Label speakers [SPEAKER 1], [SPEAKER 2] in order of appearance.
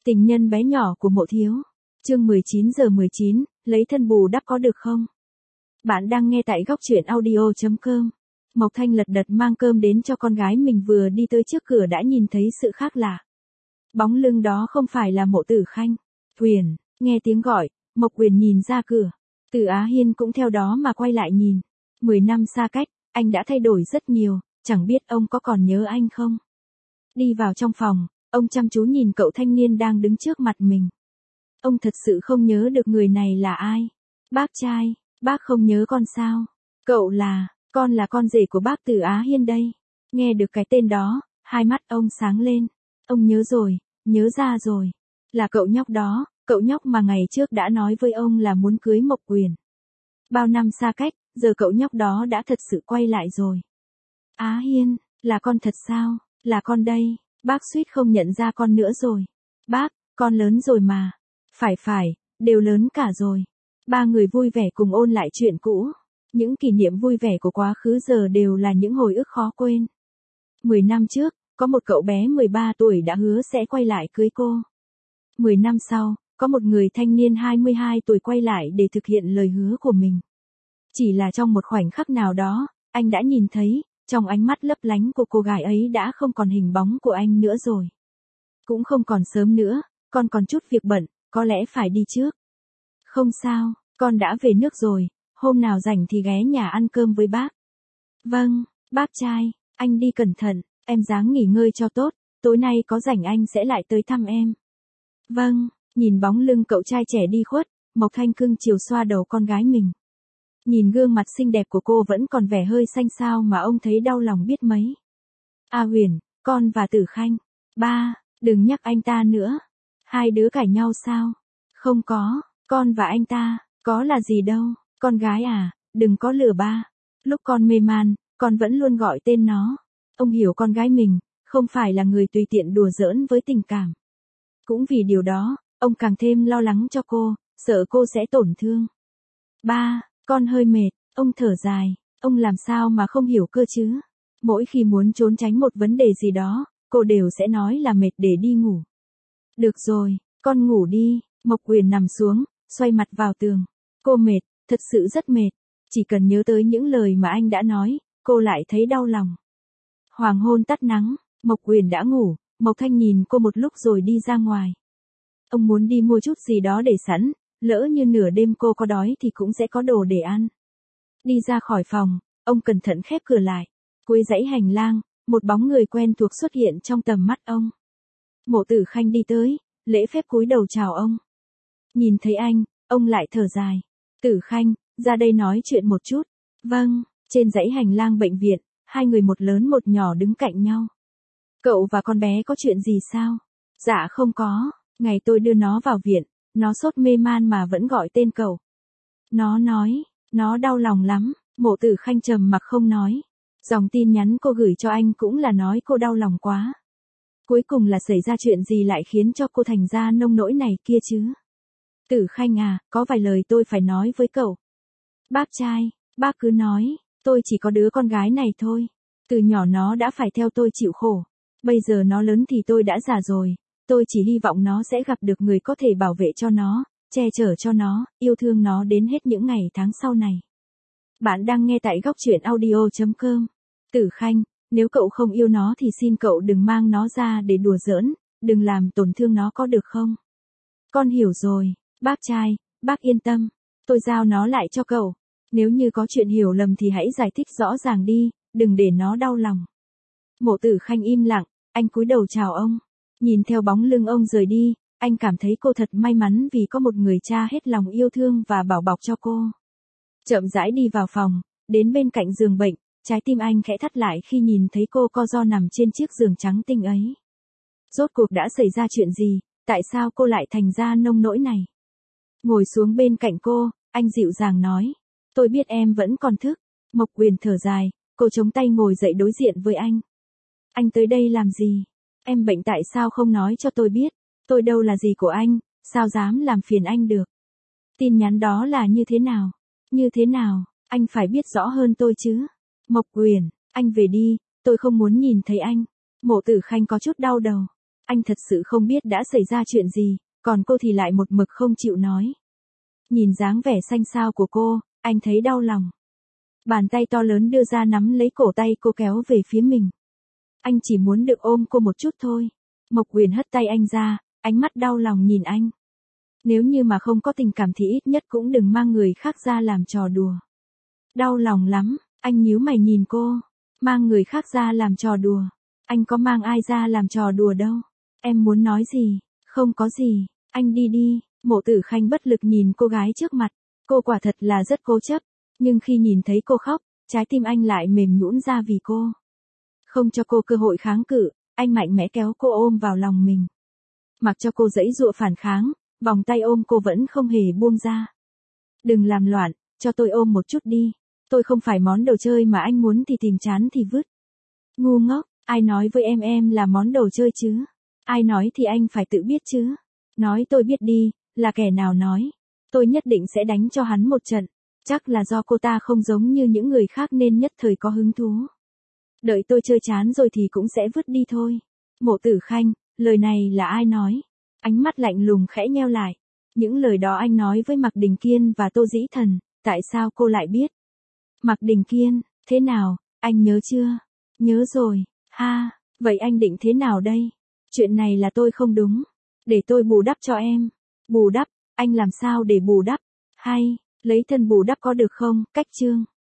[SPEAKER 1] Tình nhân bé nhỏ của Mộ Thiếu. Chương 19:19, lấy thân bù đắp có được không? Bạn đang nghe tại góc truyện audio.com. Mộc Thanh lật đật mang cơm đến cho con gái mình, vừa đi tới trước cửa đã nhìn thấy sự khác lạ. Bóng lưng đó không phải là Mộ Tử Khanh. Huyền, nghe tiếng gọi, Mộc Huyền nhìn ra cửa. Từ Á Hiên cũng theo đó mà quay lại nhìn. 10 năm xa cách, anh đã thay đổi rất nhiều, chẳng biết ông có còn nhớ anh không? Đi vào trong phòng, ông chăm chú nhìn cậu thanh niên đang đứng trước mặt mình. Ông thật sự không nhớ được người này là ai. Bác trai, bác không nhớ con sao? Cậu con là con rể của bác Từ Á Hiên đây. Nghe được cái tên đó, hai mắt ông sáng lên. Ông nhớ rồi, nhớ ra rồi. Là cậu nhóc đó, cậu nhóc mà ngày trước đã nói với ông là muốn cưới Mộc Huyền. Bao năm xa cách, giờ cậu nhóc đó đã thật sự quay lại rồi. Á Hiên, là con thật sao? Là con đây, bác suýt không nhận ra con nữa rồi. Bác, con lớn rồi mà. Phải, đều lớn cả rồi. Ba người vui vẻ cùng ôn lại chuyện cũ. Những kỷ niệm vui vẻ của quá khứ giờ đều là những hồi ức khó quên. 10 năm trước, có một cậu bé 13 tuổi đã hứa sẽ quay lại cưới cô. 10 năm sau, có một người thanh niên 22 tuổi quay lại để thực hiện lời hứa của mình. Chỉ là trong một khoảnh khắc nào đó, anh đã nhìn thấy, trong ánh mắt lấp lánh của cô gái ấy đã không còn hình bóng của anh nữa rồi. Cũng không còn sớm nữa, con còn chút việc bận, có lẽ phải đi trước. Không sao, con đã về nước rồi, hôm nào rảnh thì ghé nhà ăn cơm với bác. Vâng, bác trai, anh đi cẩn thận, em ráng nghỉ ngơi cho tốt, tối nay có rảnh anh sẽ lại tới thăm em. Vâng, nhìn bóng lưng cậu trai trẻ đi khuất, Mộc Thanh cưng chiều xoa đầu con gái mình. Nhìn gương mặt xinh đẹp của cô vẫn còn vẻ hơi xanh xao mà ông thấy đau lòng biết mấy. A Huyền, con và Tử Khanh. Ba, đừng nhắc anh ta nữa. Hai đứa cãi nhau sao? Không có, con và anh ta, có là gì đâu. Con gái à, đừng có lừa ba. Lúc con mê man, con vẫn luôn gọi tên nó. Ông hiểu con gái mình, không phải là người tùy tiện đùa giỡn với tình cảm. Cũng vì điều đó, ông càng thêm lo lắng cho cô, sợ cô sẽ tổn thương. Ba, con hơi mệt, ông thở dài, ông làm sao mà không hiểu cơ chứ. Mỗi khi muốn trốn tránh một vấn đề gì đó, cô đều sẽ nói là mệt để đi ngủ. Được rồi, con ngủ đi. Mộc Huyền nằm xuống, xoay mặt vào tường. Cô mệt, thật sự rất mệt. Chỉ cần nhớ tới những lời mà anh đã nói, cô lại thấy đau lòng. Hoàng hôn tắt nắng, Mộc Huyền đã ngủ, Mộc Thanh nhìn cô một lúc rồi đi ra ngoài. Ông muốn đi mua chút gì đó để sẵn, lỡ như nửa đêm cô có đói thì cũng sẽ có đồ để ăn. Đi ra khỏi phòng, ông cẩn thận khép cửa lại. Cuối dãy hành lang, một bóng người quen thuộc xuất hiện trong tầm mắt ông. Mộ Tử Khanh đi tới, lễ phép cúi đầu chào ông. Nhìn thấy anh, ông lại thở dài. Tử Khanh, ra đây nói chuyện một chút. Vâng, trên dãy hành lang bệnh viện, hai người một lớn một nhỏ đứng cạnh nhau. Cậu và con bé có chuyện gì sao? Dạ không có, ngày tôi đưa nó vào viện, nó sốt mê man mà vẫn gọi tên cậu. Nó nói, nó đau lòng lắm. Mộ Tử Khanh trầm mặc không nói. Dòng tin nhắn cô gửi cho anh cũng là nói cô đau lòng quá. Cuối cùng là xảy ra chuyện gì lại khiến cho cô thành ra nông nỗi này kia chứ? Tử Khanh à, có vài lời tôi phải nói với cậu. Bác trai, bác cứ nói, tôi chỉ có đứa con gái này thôi. Từ nhỏ nó đã phải theo tôi chịu khổ. Bây giờ nó lớn thì tôi đã già rồi. Tôi chỉ hy vọng nó sẽ gặp được người có thể bảo vệ cho nó, che chở cho nó, yêu thương nó đến hết những ngày tháng sau này. Bạn đang nghe tại góc truyện audio.com. Tử Khanh, nếu cậu không yêu nó thì xin cậu đừng mang nó ra để đùa giỡn, đừng làm tổn thương nó có được không? Con hiểu rồi, bác trai, bác yên tâm, tôi giao nó lại cho cậu. Nếu như có chuyện hiểu lầm thì hãy giải thích rõ ràng đi, đừng để nó đau lòng. Mộ Tử Khanh im lặng, anh cúi đầu chào ông. Nhìn theo bóng lưng ông rời đi, anh cảm thấy cô thật may mắn vì có một người cha hết lòng yêu thương và bảo bọc cho cô. Chậm rãi đi vào phòng, đến bên cạnh giường bệnh, trái tim anh khẽ thắt lại khi nhìn thấy cô co ro nằm trên chiếc giường trắng tinh ấy. Rốt cuộc đã xảy ra chuyện gì, tại sao cô lại thành ra nông nỗi này? Ngồi xuống bên cạnh cô, anh dịu dàng nói. Tôi biết em vẫn còn thức. Mộc Huyền thở dài, cô chống tay ngồi dậy đối diện với anh. Anh tới đây làm gì? Em bệnh tại sao không nói cho tôi biết? Tôi đâu là gì của anh, sao dám làm phiền anh được? Tin nhắn đó là như thế nào? Như thế nào, anh phải biết rõ hơn tôi chứ. Mộc Huyền, anh về đi, tôi không muốn nhìn thấy anh. Mộ Tử Khanh có chút đau đầu. Anh thật sự không biết đã xảy ra chuyện gì, còn cô thì lại một mực không chịu nói. Nhìn dáng vẻ xanh xao của cô, anh thấy đau lòng. Bàn tay to lớn đưa ra nắm lấy cổ tay cô kéo về phía mình. Anh chỉ muốn được ôm cô một chút thôi. Mộc Uyển hất tay anh ra, ánh mắt đau lòng nhìn anh. Nếu như mà không có tình cảm thì ít nhất cũng đừng mang người khác ra làm trò đùa. Đau lòng lắm, anh nhíu mày nhìn cô. Mang người khác ra làm trò đùa. Anh có mang ai ra làm trò đùa đâu. Em muốn nói gì? Không có gì, anh đi đi. Mộ Tử Khanh bất lực nhìn cô gái trước mặt. Cô quả thật là rất cố chấp. Nhưng khi nhìn thấy cô khóc, trái tim anh lại mềm nhũn ra vì cô. Không cho cô cơ hội kháng cự, anh mạnh mẽ kéo cô ôm vào lòng mình. Mặc cho cô giãy giụa phản kháng, vòng tay ôm cô vẫn không hề buông ra. Đừng làm loạn, cho tôi ôm một chút đi. Tôi không phải món đồ chơi mà anh muốn thì tìm chán thì vứt. Ngu ngốc, ai nói với em là món đồ chơi chứ? Ai nói thì anh phải tự biết chứ? Nói tôi biết đi, là kẻ nào nói? Tôi nhất định sẽ đánh cho hắn một trận. Chắc là do cô ta không giống như những người khác nên nhất thời có hứng thú. Đợi tôi chơi chán rồi thì cũng sẽ vứt đi thôi. Mộ Tử Khanh, lời này là ai nói? Ánh mắt lạnh lùng khẽ nheo lại. Những lời đó anh nói với Mạc Đình Kiên và Tô Dĩ Thần, tại sao cô lại biết? Mạc Đình Kiên, thế nào, anh nhớ chưa? Nhớ rồi, ha, vậy anh định thế nào đây? Chuyện này là tôi không đúng. Để tôi bù đắp cho em. Bù đắp, anh làm sao để bù đắp? Hay, lấy thân bù đắp có được không? Cách chương.